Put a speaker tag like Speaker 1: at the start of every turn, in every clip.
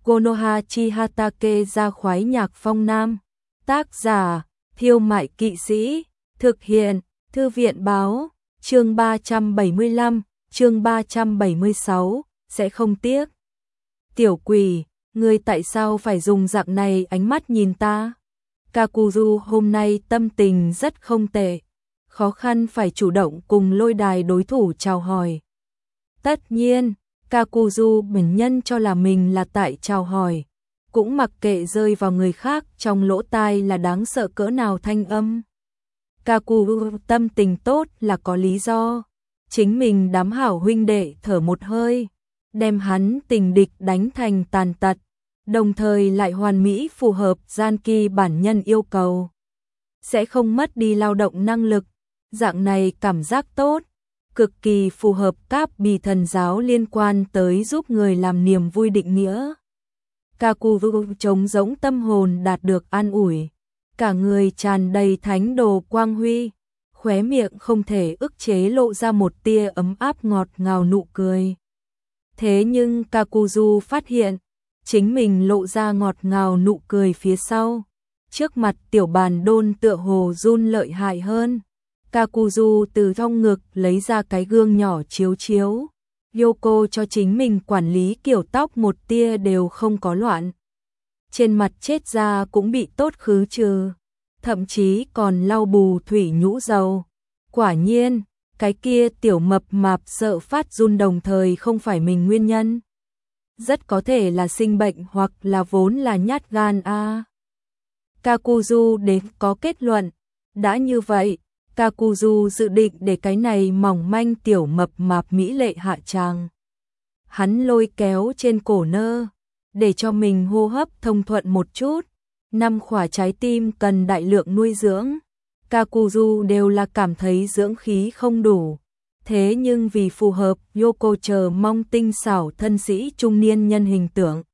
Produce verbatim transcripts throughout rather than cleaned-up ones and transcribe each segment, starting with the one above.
Speaker 1: Konoha Chihatake ra khoái nhạc phong nam. Tác giả, Thiêu Mại Kỵ Sĩ. Thực hiện, Thư viện báo. Chương ba trăm bảy mươi lăm, chương ba trăm bảy mươi sáu, sẽ không tiếc. Tiểu quỷ, ngươi tại sao phải dùng dạng này ánh mắt nhìn ta? Kakuzu hôm nay tâm tình rất không tệ, khó khăn phải chủ động cùng lôi đài đối thủ chào hỏi. Tất nhiên, Kakuzu bản nhân cho là mình là tại chào hỏi, cũng mặc kệ rơi vào người khác trong lỗ tai là đáng sợ cỡ nào thanh âm. Kakuzu tâm tình tốt là có lý do, chính mình đám hảo huynh đệ thở một hơi, đem hắn tình địch đánh thành tàn tật, đồng thời lại hoàn mỹ phù hợp gian kỳ bản nhân yêu cầu. Sẽ không mất đi lao động năng lực, dạng này cảm giác tốt, cực kỳ phù hợp các bì thần giáo liên quan tới giúp người làm niềm vui định nghĩa. Kakuzu trống rỗng tâm hồn đạt được an ủi, cả người tràn đầy thánh đồ quang huy, khóe miệng không thể ức chế lộ ra một tia ấm áp ngọt ngào nụ cười. Thế nhưng Kakuzu phát hiện, chính mình lộ ra ngọt ngào nụ cười phía sau, trước mặt tiểu bàn đôn tựa hồ run lợi hại hơn. Kakuzu từ trong ngực lấy ra cái gương nhỏ chiếu chiếu, Yoko cho chính mình quản lý kiểu tóc một tia đều không có loạn. Trên mặt chết da cũng bị tốt khứ trừ, thậm chí còn lau bù thủy nhũ dầu. Quả nhiên, cái kia tiểu mập mạp sợ phát run đồng thời không phải mình nguyên nhân. Rất có thể là sinh bệnh hoặc là vốn là nhát gan a. À. Kakuzu đến có kết luận, đã như vậy, Kakuzu dự định để cái này mỏng manh tiểu mập mạp mỹ lệ hạ tràng. Hắn lôi kéo trên cổ nơ, để cho mình hô hấp thông thuận một chút. Năm khỏa trái tim cần đại lượng nuôi dưỡng, Kakuzu đều là cảm thấy dưỡng khí không đủ. Thế nhưng vì phù hợp Yoko chờ mong tinh xảo thân sĩ trung niên nhân hình tượng,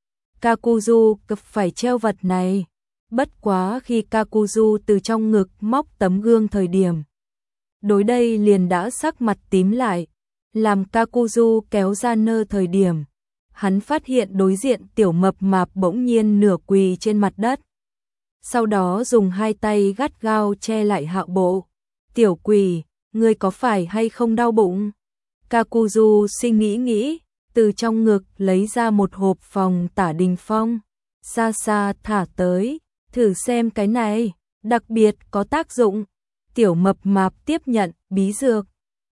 Speaker 1: Kakuzu cực phải treo vật này. Bất quá khi Kakuzu từ trong ngực móc tấm gương thời điểm, đối đây liền đã sắc mặt tím lại. Làm Kakuzu kéo ra nơ thời điểm, hắn phát hiện đối diện tiểu mập mạp bỗng nhiên nửa quỳ trên mặt đất. Sau đó dùng hai tay gắt gao che lại hạo bộ. Tiểu quỷ, ngươi có phải hay không đau bụng? Kakuzu suy nghĩ nghĩ, từ trong ngực lấy ra một hộp phòng tả đình phong, xa xa thả tới, thử xem cái này, đặc biệt có tác dụng. Tiểu mập mạp tiếp nhận bí dược.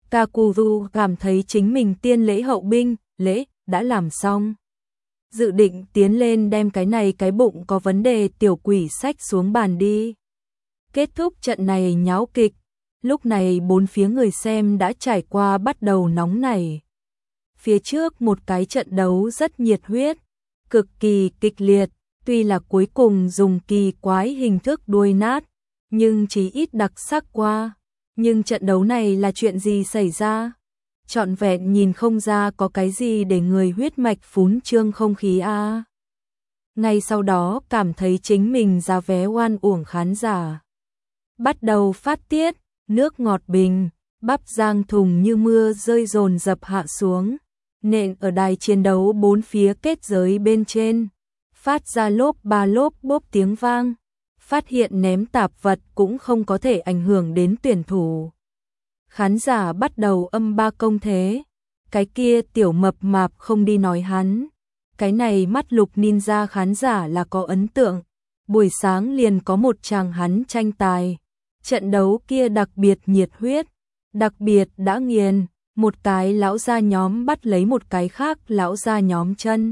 Speaker 1: Kakuzu cảm thấy chính mình tiên lễ hậu binh, lễ đã làm xong. Dự định tiến lên đem cái này cái bụng có vấn đề tiểu quỷ xách xuống bàn đi. Kết thúc trận này nháo kịch, lúc này bốn phía người xem đã trải qua bắt đầu nóng nảy. Phía trước một cái trận đấu rất nhiệt huyết, cực kỳ kịch liệt, tuy là cuối cùng dùng kỳ quái hình thức đuôi nát, nhưng chí ít đặc sắc qua. Nhưng trận đấu này là chuyện gì xảy ra? Trọn vẹn nhìn không ra có cái gì để người huyết mạch phún trương không khí a. À. Ngay sau đó cảm thấy chính mình ra vé oan uổng khán giả. Bắt đầu phát tiết, nước ngọt bình, bắp rang thùng như mưa rơi dồn dập hạ xuống, nện ở đài chiến đấu bốn phía kết giới bên trên, phát ra lốp ba lốp bốp tiếng vang. Phát hiện ném tạp vật cũng không có thể ảnh hưởng đến tuyển thủ. Khán giả bắt đầu âm ba công thế. Cái kia tiểu mập mạp không đi nói hắn. Cái này mắt lục ninja khán giả là có ấn tượng. Buổi sáng liền có một chàng hắn tranh tài. Trận đấu kia đặc biệt nhiệt huyết, đặc biệt đã nghiền. Một cái lão gia nhóm bắt lấy một cái khác lão gia nhóm chân,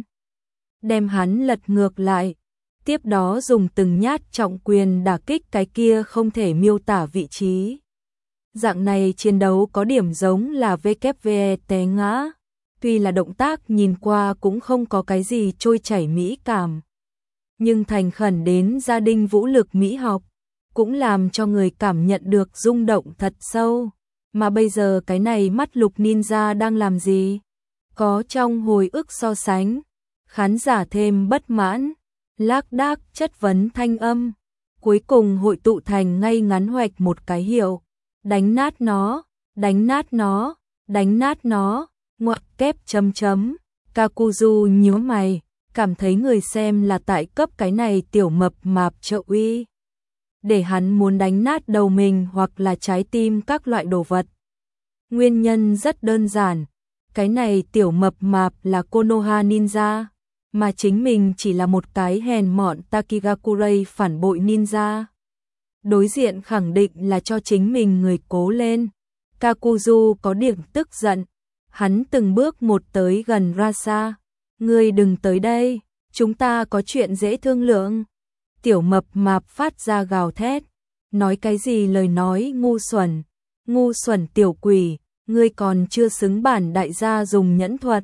Speaker 1: đem hắn lật ngược lại. Tiếp đó dùng từng nhát trọng quyền đả kích cái kia không thể miêu tả vị trí. Dạng này chiến đấu có điểm giống là vê kép vê té ngã, tuy là động tác nhìn qua cũng không có cái gì trôi chảy mỹ cảm, nhưng thành khẩn đến gia đình vũ lực mỹ học, cũng làm cho người cảm nhận được rung động thật sâu. Mà bây giờ cái này mắt lục ninja đang làm gì? Có trong hồi ức so sánh, khán giả thêm bất mãn, lác đác chất vấn thanh âm, cuối cùng hội tụ thành ngay ngắn hoạch một cái hiệu, đánh nát nó, đánh nát nó, đánh nát nó, ngoặc kép chấm chấm. Kakuzu nhíu mày, cảm thấy người xem là tại cấp cái này tiểu mập mạp trợ uy. Để hắn muốn đánh nát đầu mình hoặc là trái tim các loại đồ vật. Nguyên nhân rất đơn giản, cái này tiểu mập mạp là Konoha ninja, mà chính mình chỉ là một cái hèn mọn Takigakurai phản bội ninja. Đối diện khẳng định là cho chính mình người cố lên. Kakuzu có điểm tức giận, hắn từng bước một tới gần Rasa. Ngươi đừng tới đây, chúng ta có chuyện dễ thương lượng. Tiểu mập mạp phát ra gào thét, nói cái gì lời nói ngu xuẩn, ngu xuẩn tiểu quỷ, ngươi còn chưa xứng bản đại gia dùng nhẫn thuật.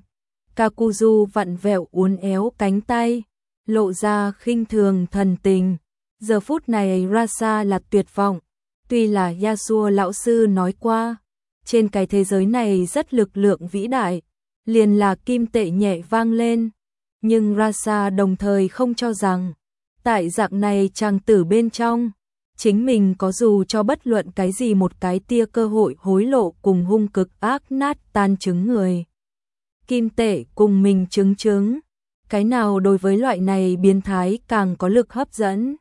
Speaker 1: Kakuzu vặn vẹo uốn éo cánh tay, lộ ra khinh thường thần tình. Giờ phút này Rasa là tuyệt vọng, tuy là Yasuo lão sư nói qua, trên cái thế giới này rất lực lượng vĩ đại, liền là kim tệ nhẹ vang lên, nhưng Rasa đồng thời không cho rằng, tại dạng này chàng tử bên trong, chính mình có dù cho bất luận cái gì một cái tia cơ hội hối lộ cùng hung cực ác nát tan trứng người. Kim tệ cùng mình chứng chứng, cái nào đối với loại này biến thái càng có lực hấp dẫn.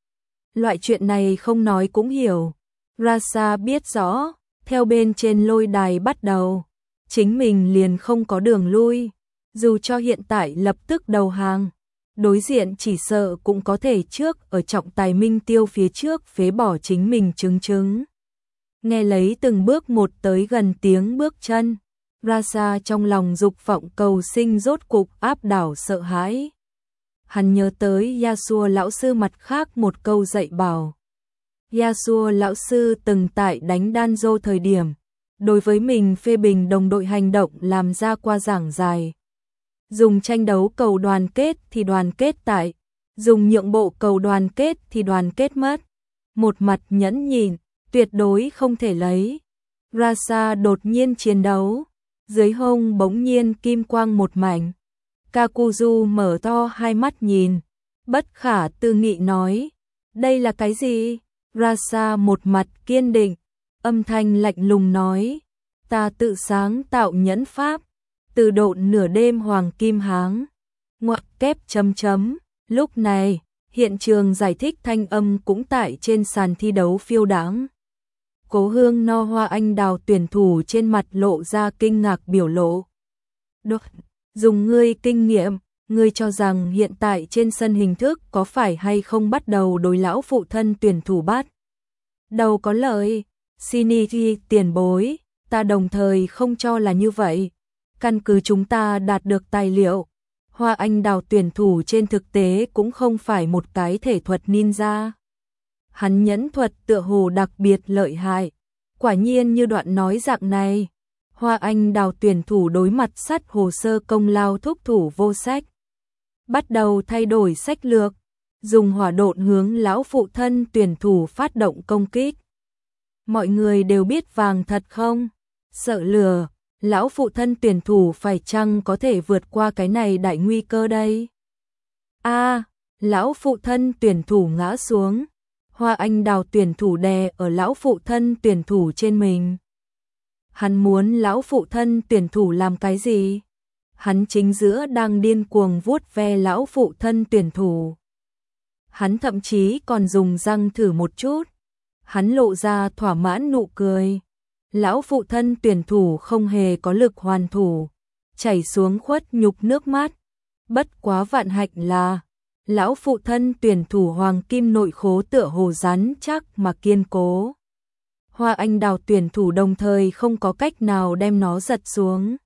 Speaker 1: Loại chuyện này không nói cũng hiểu, Rasa biết rõ, theo bên trên lôi đài bắt đầu, chính mình liền không có đường lui, dù cho hiện tại lập tức đầu hàng, đối diện chỉ sợ cũng có thể trước ở trọng tài minh tiêu phía trước phế bỏ chính mình chứng chứng. Nghe lấy từng bước một tới gần tiếng bước chân, Rasa trong lòng dục vọng cầu sinh rốt cục áp đảo sợ hãi. Hắn nhớ tới Yasuo lão sư mặt khác một câu dạy bảo. Yasuo lão sư từng tại đánh Danzo thời điểm, đối với mình phê bình đồng đội hành động làm ra qua giảng dài. Dùng tranh đấu cầu đoàn kết thì đoàn kết tại, dùng nhượng bộ cầu đoàn kết thì đoàn kết mất. Một mặt nhẫn nhịn, tuyệt đối không thể lấy. Rasa đột nhiên chiến đấu, dưới hông bỗng nhiên kim quang một mảnh. Kakuzu mở to hai mắt nhìn, bất khả tư nghị nói, đây là cái gì? Rasa một mặt kiên định, âm thanh lạnh lùng nói, ta tự sáng tạo nhẫn pháp, từ độn nửa đêm hoàng kim háng, ngoặc kép chấm chấm. Lúc này, hiện trường giải thích thanh âm cũng tại trên sàn thi đấu phiêu đãng. Cố Hương No Hoa Anh Đào tuyển thủ trên mặt lộ ra kinh ngạc biểu lộ. Được, dùng ngươi kinh nghiệm, ngươi cho rằng hiện tại trên sân hình thức có phải hay không bắt đầu đối lão phụ thân tuyển thủ bắt đầu có lợi. Shinichi tiền bối, ta đồng thời không cho là như vậy. Căn cứ chúng ta đạt được tài liệu, Hoa Anh Đào tuyển thủ trên thực tế cũng không phải một cái thể thuật ninja. Hắn nhẫn thuật tựa hồ đặc biệt lợi hại. Quả nhiên như đoạn nói dạng này, Hoa Anh Đào tuyển thủ đối mặt sắt hồ sơ công lao thúc thủ vô sách. Bắt đầu thay đổi sách lược, dùng hỏa độn hướng lão phụ thân tuyển thủ phát động công kích. Mọi người đều biết vàng thật không? Sợ lừa, lão phụ thân tuyển thủ phải chăng có thể vượt qua cái này đại nguy cơ đây? A, à, lão phụ thân tuyển thủ ngã xuống. Hoa Anh Đào tuyển thủ đè ở lão phụ thân tuyển thủ trên mình. Hắn muốn lão phụ thân tuyển thủ làm cái gì? Hắn chính giữa đang điên cuồng vuốt ve lão phụ thân tuyển thủ. Hắn thậm chí còn dùng răng thử một chút. Hắn lộ ra thỏa mãn nụ cười. Lão phụ thân tuyển thủ không hề có lực hoàn thủ, chảy xuống khuất nhục nước mắt. Bất quá vạn hạnh là lão phụ thân tuyển thủ hoàng kim nội khố tựa hồ rắn chắc mà kiên cố. Hoa Anh Đào tuyển thủ đồng thời không có cách nào đem nó giật xuống.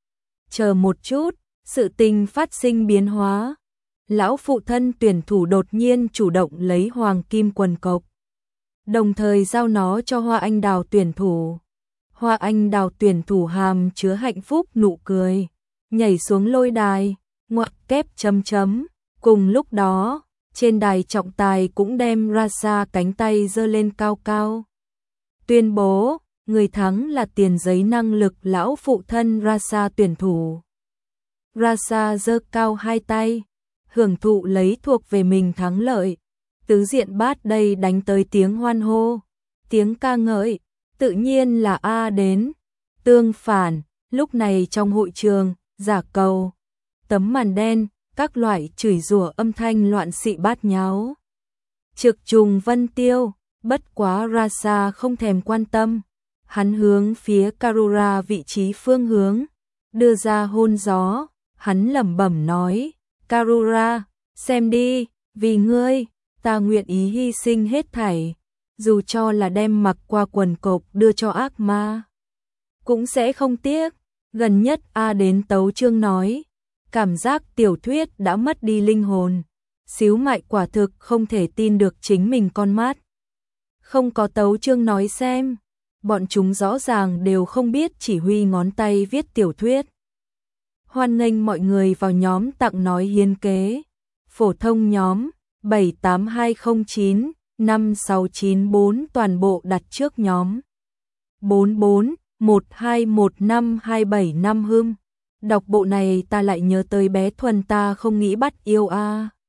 Speaker 1: Chờ một chút, sự tình phát sinh biến hóa. Lão phụ thân tuyển thủ đột nhiên chủ động lấy hoàng kim quần cộc, đồng thời giao nó cho Hoa Anh Đào tuyển thủ. Hoa Anh Đào tuyển thủ hàm chứa hạnh phúc nụ cười, nhảy xuống lôi đài, ngoặc kép chấm chấm. Cùng lúc đó, trên đài trọng tài cũng đem Rasa cánh tay giơ lên cao cao. Tuyên bố, người thắng là tiền giấy năng lực lão phụ thân Rasa tuyển thủ. Rasa giơ cao hai tay, hưởng thụ lấy thuộc về mình thắng lợi. Tứ diện bát đây đánh tới tiếng hoan hô, tiếng ca ngợi, tự nhiên là A đến. Tương phản, lúc này trong hội trường, giả cầu, tấm màn đen, các loại chửi rủa âm thanh loạn xị bát nháo. Trực trùng vân tiêu, bất quá Rasa không thèm quan tâm. Hắn hướng phía Karura vị trí phương hướng, đưa ra hôn gió, hắn lẩm bẩm nói, Karura, xem đi, vì ngươi, ta nguyện ý hy sinh hết thảy, dù cho là đem mặc qua quần cộc đưa cho ác ma. Cũng sẽ không tiếc, gần nhất A đến tấu chương nói, cảm giác tiểu thuyết đã mất đi linh hồn. Xíu Mại quả thực không thể tin được chính mình con mắt. Không có tấu chương nói xem, bọn chúng rõ ràng đều không biết chỉ huy ngón tay viết tiểu thuyết. Hoan nghênh mọi người vào nhóm tặng nói hiến kế. Phổ thông nhóm bảy tám hai không chín năm sáu chín bốn toàn bộ đặt trước nhóm bốn bốn một hai một năm hai bảy năm hưng. Đọc bộ này ta lại nhớ tới bé Thuần ta không nghĩ bắt yêu a.